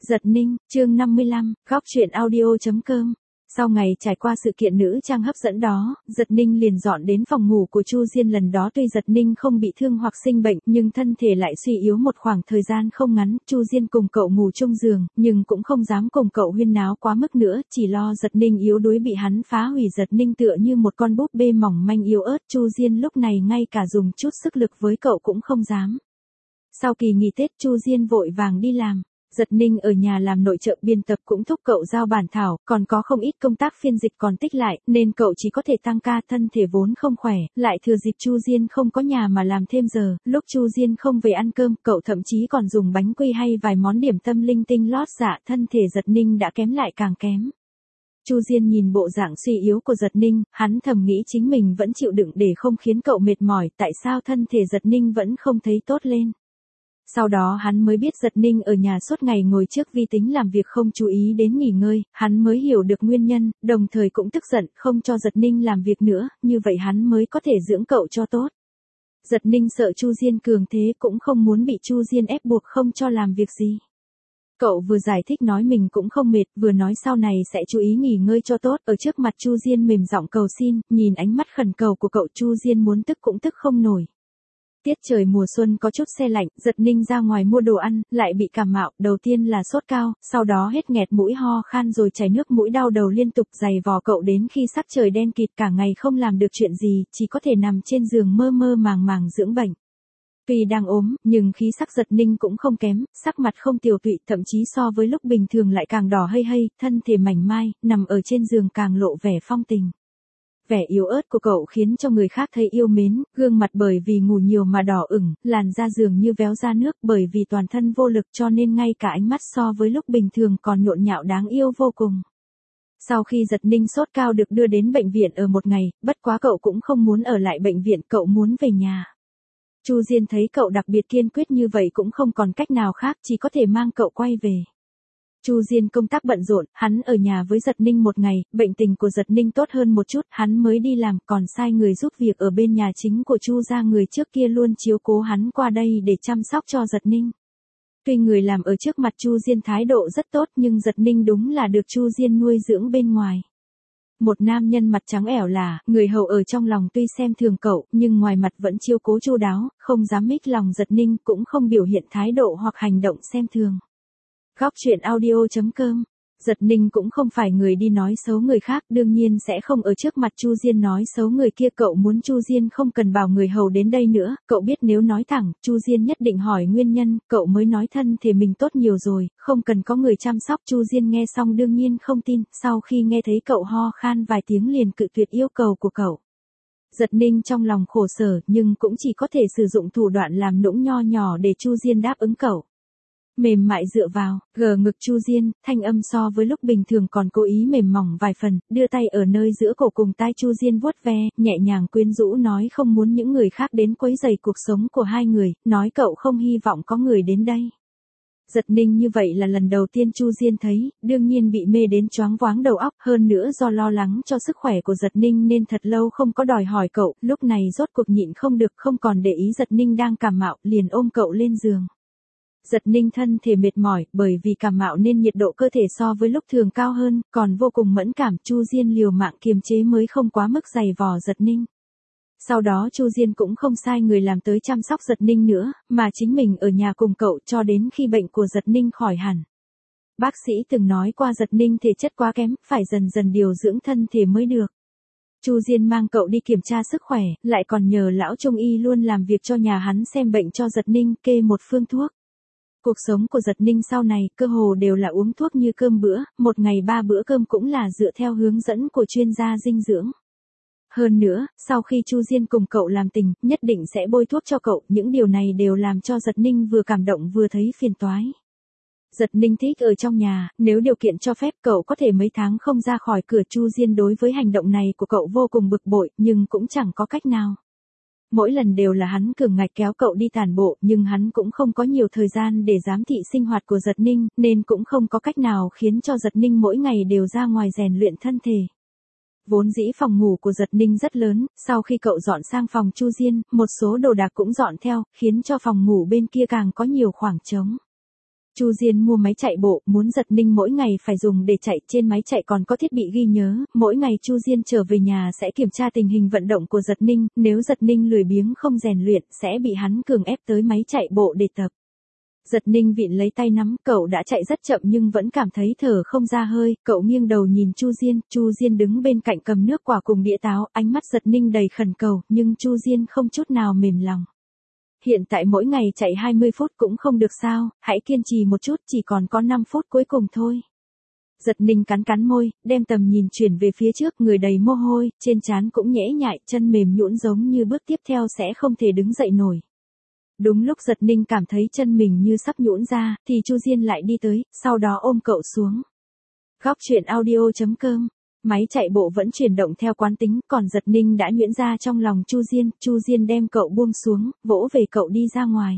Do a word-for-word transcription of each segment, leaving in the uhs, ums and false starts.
Giật Ninh, chương năm mươi lăm, góc truyện audio.com. Sau ngày trải qua sự kiện nữ trang hấp dẫn đó, Giật Ninh liền dọn đến phòng ngủ của Chu Diên. Lần đó tuy Giật Ninh không bị thương hoặc sinh bệnh, nhưng thân thể lại suy yếu một khoảng thời gian không ngắn. Chu Diên cùng cậu ngủ chung giường, nhưng cũng không dám cùng cậu huyên náo quá mức nữa, chỉ lo Giật Ninh yếu đuối bị hắn phá hủy. Giật Ninh tựa như một con búp bê mỏng manh yếu ớt, Chu Diên lúc này ngay cả dùng chút sức lực với cậu cũng không dám. Sau kỳ nghỉ Tết, Chu Diên vội vàng đi làm. Giật Ninh ở nhà làm nội trợ, biên tập cũng thúc cậu giao bản thảo, còn có không ít công tác phiên dịch còn tích lại, nên cậu chỉ có thể tăng ca. Thân thể vốn không khỏe, lại thừa dịp Chu Diên không có nhà mà làm thêm giờ. Lúc Chu Diên không về ăn cơm, cậu thậm chí còn dùng bánh quy hay vài món điểm tâm linh tinh lót dạ. Thân thể Giật Ninh đã kém lại càng kém. Chu Diên nhìn bộ dạng suy yếu của Giật Ninh, hắn thầm nghĩ chính mình vẫn chịu đựng để không khiến cậu mệt mỏi, tại sao thân thể Giật Ninh vẫn không thấy tốt lên. Sau đó hắn mới biết Giật Ninh ở nhà suốt ngày ngồi trước vi tính làm việc không chú ý đến nghỉ ngơi, hắn mới hiểu được nguyên nhân, đồng thời cũng tức giận không cho Giật Ninh làm việc nữa, như vậy hắn mới có thể dưỡng cậu cho tốt. Giật Ninh sợ Chu Diên cường thế, cũng không muốn bị Chu Diên ép buộc không cho làm việc gì. Cậu vừa giải thích nói mình cũng không mệt, vừa nói sau này sẽ chú ý nghỉ ngơi cho tốt. Ở trước mặt Chu Diên mềm giọng cầu xin, nhìn ánh mắt khẩn cầu của cậu, Chu Diên muốn tức cũng tức không nổi. Tiết trời mùa xuân có chút se lạnh, Giật Ninh ra ngoài mua đồ ăn, lại bị cảm mạo, đầu tiên là sốt cao, sau đó hết nghẹt mũi ho khan rồi chảy nước mũi, đau đầu liên tục, giày vò cậu đến khi sắc trời đen kịt, cả ngày không làm được chuyện gì, chỉ có thể nằm trên giường mơ mơ màng màng dưỡng bệnh. Tuy đang ốm, nhưng khí sắc Giật Ninh cũng không kém, sắc mặt không tiều tụy, thậm chí so với lúc bình thường lại càng đỏ hây hây, thân thể mảnh mai, nằm ở trên giường càng lộ vẻ phong tình. Vẻ yếu ớt của cậu khiến cho người khác thấy yêu mến, gương mặt bởi vì ngủ nhiều mà đỏ ửng, làn da dường như véo ra nước, bởi vì toàn thân vô lực cho nên ngay cả ánh mắt so với lúc bình thường còn nhộn nhạo đáng yêu vô cùng. Sau khi Giật Ninh sốt cao được đưa đến bệnh viện ở một ngày, bất quá cậu cũng không muốn ở lại bệnh viện, cậu muốn về nhà. Chu Diên thấy cậu đặc biệt kiên quyết như vậy cũng không còn cách nào khác, chỉ có thể mang cậu quay về. Chu Diên công tác bận rộn, hắn ở nhà với Giật Ninh một ngày, bệnh tình của Giật Ninh tốt hơn một chút, hắn mới đi làm, còn sai người giúp việc ở bên nhà chính của Chu gia, người trước kia luôn chiếu cố hắn qua đây để chăm sóc cho Giật Ninh. Tuy người làm ở trước mặt Chu Diên thái độ rất tốt, nhưng Giật Ninh đúng là được Chu Diên nuôi dưỡng bên ngoài. Một nam nhân mặt trắng ẻo lả, người hầu ở trong lòng tuy xem thường cậu, nhưng ngoài mặt vẫn chiếu cố chu đáo, không dám mích lòng Giật Ninh, cũng không biểu hiện thái độ hoặc hành động xem thường. Góc truyện audio.com. Giật Ninh cũng không phải người đi nói xấu người khác, đương nhiên sẽ không ở trước mặt Chu Diên nói xấu người kia. Cậu muốn Chu Diên không cần bảo người hầu đến đây nữa, cậu biết nếu nói thẳng, Chu Diên nhất định hỏi nguyên nhân, cậu mới nói thân thể mình tốt nhiều rồi, không cần có người chăm sóc. Chu Diên nghe xong đương nhiên không tin, sau khi nghe thấy cậu ho khan vài tiếng liền cự tuyệt yêu cầu của cậu. Giật Ninh trong lòng khổ sở, nhưng cũng chỉ có thể sử dụng thủ đoạn làm nũng nho nhỏ để Chu Diên đáp ứng cậu. Mềm mại dựa vào, gờ ngực Chu Diên, thanh âm so với lúc bình thường còn cố ý mềm mỏng vài phần, đưa tay ở nơi giữa cổ cùng tai Chu Diên vuốt ve, nhẹ nhàng quyến rũ nói không muốn những người khác đến quấy rầy cuộc sống của hai người, nói cậu không hy vọng có người đến đây. Giật Ninh như vậy là lần đầu tiên Chu Diên thấy, đương nhiên bị mê đến choáng váng đầu óc, hơn nữa do lo lắng cho sức khỏe của Giật Ninh nên thật lâu không có đòi hỏi cậu, lúc này rốt cuộc nhịn không được, không còn để ý Giật Ninh đang cảm mạo, liền ôm cậu lên giường. Giật Ninh thân thể mệt mỏi, bởi vì cảm mạo nên nhiệt độ cơ thể so với lúc thường cao hơn, còn vô cùng mẫn cảm. Chu Diên liều mạng kiềm chế mới không quá mức giày vò Giật Ninh. Sau đó Chu Diên cũng không sai người làm tới chăm sóc Giật Ninh nữa, mà chính mình ở nhà cùng cậu cho đến khi bệnh của Giật Ninh khỏi hẳn. Bác sĩ từng nói qua Giật Ninh thể chất quá kém, phải dần dần điều dưỡng thân thể mới được. Chu Diên mang cậu đi kiểm tra sức khỏe, lại còn nhờ lão trung y luôn làm việc cho nhà hắn xem bệnh cho Giật Ninh, kê một phương thuốc. Cuộc sống của Giật Ninh sau này, cơ hồ đều là uống thuốc như cơm bữa, một ngày ba bữa cơm cũng là dựa theo hướng dẫn của chuyên gia dinh dưỡng. Hơn nữa, sau khi Chu Diên cùng cậu làm tình, nhất định sẽ bôi thuốc cho cậu, những điều này đều làm cho Giật Ninh vừa cảm động vừa thấy phiền toái. Giật Ninh thích ở trong nhà, nếu điều kiện cho phép cậu có thể mấy tháng không ra khỏi cửa. Chu Diên đối với hành động này của cậu vô cùng bực bội, nhưng cũng chẳng có cách nào. Mỗi lần đều là hắn cường ngạch kéo cậu đi tản bộ, nhưng hắn cũng không có nhiều thời gian để giám thị sinh hoạt của Giật Ninh, nên cũng không có cách nào khiến cho Giật Ninh mỗi ngày đều ra ngoài rèn luyện thân thể. Vốn dĩ phòng ngủ của Giật Ninh rất lớn, sau khi cậu dọn sang phòng Chu Diên, một số đồ đạc cũng dọn theo, khiến cho phòng ngủ bên kia càng có nhiều khoảng trống. Chu Diên mua máy chạy bộ, muốn Giật Ninh mỗi ngày phải dùng để chạy, trên máy chạy còn có thiết bị ghi nhớ, mỗi ngày Chu Diên trở về nhà sẽ kiểm tra tình hình vận động của Giật Ninh, nếu Giật Ninh lười biếng không rèn luyện, sẽ bị hắn cường ép tới máy chạy bộ để tập. Giật Ninh vịn lấy tay nắm, cậu đã chạy rất chậm nhưng vẫn cảm thấy thở không ra hơi, cậu nghiêng đầu nhìn Chu Diên, Chu Diên đứng bên cạnh cầm nước quả cùng đĩa táo, ánh mắt Giật Ninh đầy khẩn cầu, nhưng Chu Diên không chút nào mềm lòng. Hiện tại mỗi ngày chạy hai mươi phút cũng không được sao, hãy kiên trì một chút, chỉ còn có năm phút cuối cùng thôi. Giật Ninh cắn cắn môi, đem tầm nhìn chuyển về phía trước, người đầy mồ hôi, trên trán cũng nhễ nhại, chân mềm nhũn giống như bước tiếp theo sẽ không thể đứng dậy nổi. Đúng lúc Giật Ninh cảm thấy chân mình như sắp nhũn ra, thì Chu Diên lại đi tới, sau đó ôm cậu xuống. Góc truyện audio chấm com. Máy chạy bộ vẫn chuyển động theo quán tính, còn Giật Ninh đã nhuyễn ra trong lòng Chu Diên, Chu Diên đem cậu buông xuống, vỗ về cậu đi ra ngoài.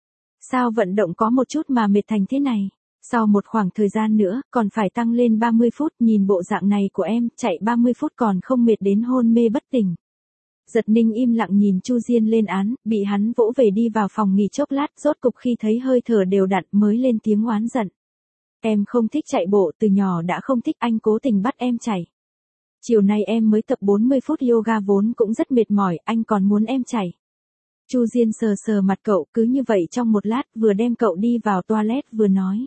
Sao vận động có một chút mà mệt thành thế này? Sau một khoảng thời gian nữa, còn phải tăng lên ba mươi phút, nhìn bộ dạng này của em, chạy ba mươi phút còn không mệt đến hôn mê bất tỉnh. Giật Ninh im lặng nhìn Chu Diên lên án, bị hắn vỗ về đi vào phòng nghỉ chốc lát, rốt cục khi thấy hơi thở đều đặn mới lên tiếng oán giận. Em không thích chạy bộ, từ nhỏ đã không thích, anh cố tình bắt em chạy. Chiều nay em mới tập bốn mươi phút yoga vốn cũng rất mệt mỏi, anh còn muốn em chạy. Chu Diên sờ sờ mặt cậu, cứ như vậy trong một lát, vừa đem cậu đi vào toilet vừa nói.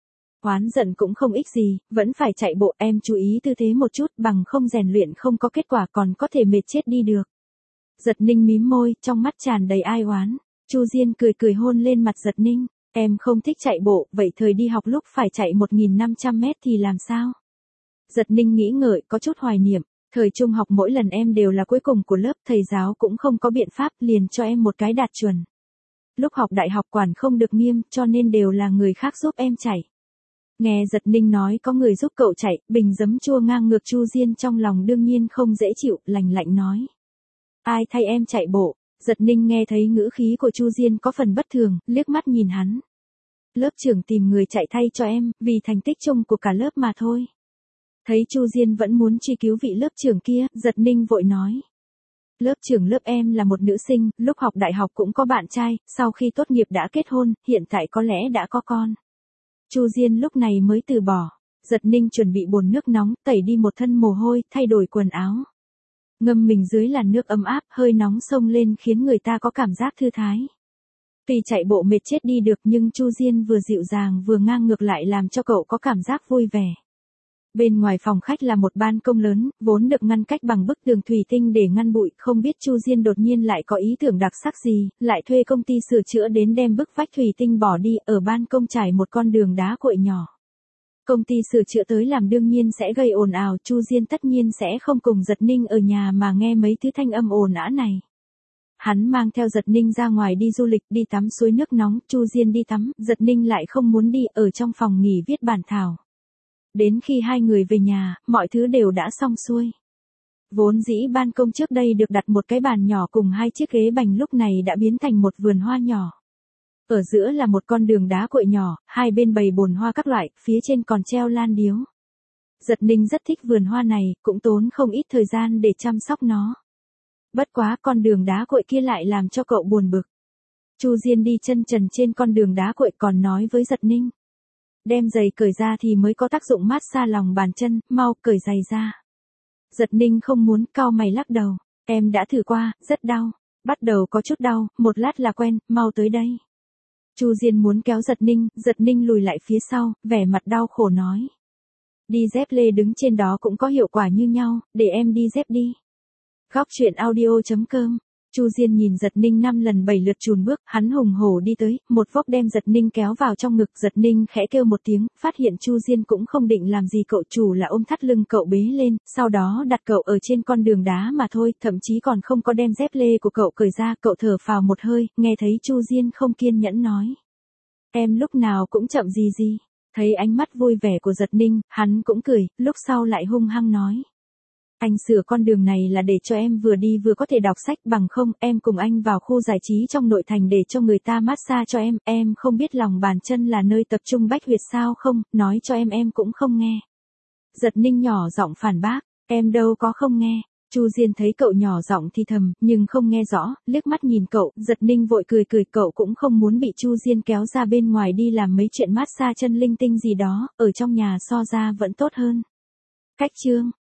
Oán giận cũng không ích gì, vẫn phải chạy bộ, em chú ý tư thế một chút, bằng không rèn luyện không có kết quả còn có thể mệt chết đi được. Giật Ninh mím môi, trong mắt tràn đầy ai oán. Chu Diên cười cười hôn lên mặt Giật Ninh, em không thích chạy bộ, vậy thời đi học lúc phải chạy một nghìn năm trăm mét thì làm sao? Giật Ninh nghĩ ngợi, có chút hoài niệm, thời trung học mỗi lần em đều là cuối cùng của lớp, thầy giáo cũng không có biện pháp, liền cho em một cái đạt chuẩn. Lúc học đại học quản không được nghiêm, cho nên đều là người khác giúp em chạy. Nghe Giật Ninh nói có người giúp cậu chạy, bình giấm chua ngang ngược Chu Diên trong lòng đương nhiên không dễ chịu, lạnh lạnh nói. Ai thay em chạy bộ? Giật Ninh nghe thấy ngữ khí của Chu Diên có phần bất thường, liếc mắt nhìn hắn. Lớp trưởng tìm người chạy thay cho em, vì thành tích chung của cả lớp mà thôi. Thấy Chu Diên vẫn muốn truy cứu vị lớp trưởng kia, Giật Ninh vội nói. Lớp trưởng lớp em là một nữ sinh, lúc học đại học cũng có bạn trai, sau khi tốt nghiệp đã kết hôn, hiện tại có lẽ đã có con. Chu Diên lúc này mới từ bỏ. Giật Ninh chuẩn bị bồn nước nóng, tẩy đi một thân mồ hôi, thay đổi quần áo. Ngâm mình dưới làn nước ấm áp, hơi nóng xông lên khiến người ta có cảm giác thư thái. Tuy chạy bộ mệt chết đi được nhưng Chu Diên vừa dịu dàng vừa ngang ngược lại làm cho cậu có cảm giác vui vẻ. Bên ngoài phòng khách là một ban công lớn, vốn được ngăn cách bằng bức tường thủy tinh để ngăn bụi, không biết Chu Diên đột nhiên lại có ý tưởng đặc sắc gì, lại thuê công ty sửa chữa đến đem bức vách thủy tinh bỏ đi, ở ban công trải một con đường đá cuội nhỏ. Công ty sửa chữa tới làm đương nhiên sẽ gây ồn ào, Chu Diên tất nhiên sẽ không cùng Giật Ninh ở nhà mà nghe mấy thứ thanh âm ồn ào này. Hắn mang theo Giật Ninh ra ngoài đi du lịch, đi tắm suối nước nóng, Chu Diên đi tắm, Giật Ninh lại không muốn đi, ở trong phòng nghỉ viết bản thảo. Đến khi hai người về nhà, mọi thứ đều đã xong xuôi. Vốn dĩ ban công trước đây được đặt một cái bàn nhỏ cùng hai chiếc ghế bành lúc này đã biến thành một vườn hoa nhỏ. Ở giữa là một con đường đá cuội nhỏ, hai bên bày bồn hoa các loại, phía trên còn treo lan điếu. Giật Ninh rất thích vườn hoa này, cũng tốn không ít thời gian để chăm sóc nó. Bất quá con đường đá cuội kia lại làm cho cậu buồn bực. Chu Diên đi chân trần trên con đường đá cuội còn nói với Giật Ninh. Đem giày cởi ra thì mới có tác dụng mát xa lòng bàn chân, mau cởi giày ra. Giật Ninh không muốn, cau mày lắc đầu. Em đã thử qua, rất đau. Bắt đầu có chút đau, một lát là quen, mau tới đây. Chu Diên muốn kéo Giật Ninh, Giật Ninh lùi lại phía sau, vẻ mặt đau khổ nói. Đi dép lê đứng trên đó cũng có hiệu quả như nhau, để em đi dép đi. Góc truyện audio chấm com. Chu Diên nhìn Giật Ninh năm lần bảy lượt chùn bước, hắn hùng hổ đi tới, một vốc đem Giật Ninh kéo vào trong ngực, Giật Ninh khẽ kêu một tiếng, phát hiện Chu Diên cũng không định làm gì cậu, chủ là ôm thắt lưng cậu bế lên, sau đó đặt cậu ở trên con đường đá mà thôi, thậm chí còn không có đem dép lê của cậu cởi ra, cậu thở phào một hơi, nghe thấy Chu Diên không kiên nhẫn nói. Em lúc nào cũng chậm gì gì, thấy ánh mắt vui vẻ của Giật Ninh, hắn cũng cười, lúc sau lại hung hăng nói. Anh sửa con đường này là để cho em vừa đi vừa có thể đọc sách, bằng không em cùng anh vào khu giải trí trong nội thành để cho người ta massage cho em, em không biết lòng bàn chân là nơi tập trung bách huyệt sao không, nói cho em em cũng không nghe. Giật Ninh nhỏ giọng phản bác, em đâu có không nghe. Chu Diên thấy cậu nhỏ giọng thì thầm, nhưng không nghe rõ, liếc mắt nhìn cậu, Giật Ninh vội cười cười, cậu cũng không muốn bị Chu Diên kéo ra bên ngoài đi làm mấy chuyện massage chân linh tinh gì đó, ở trong nhà so ra vẫn tốt hơn. Cách chương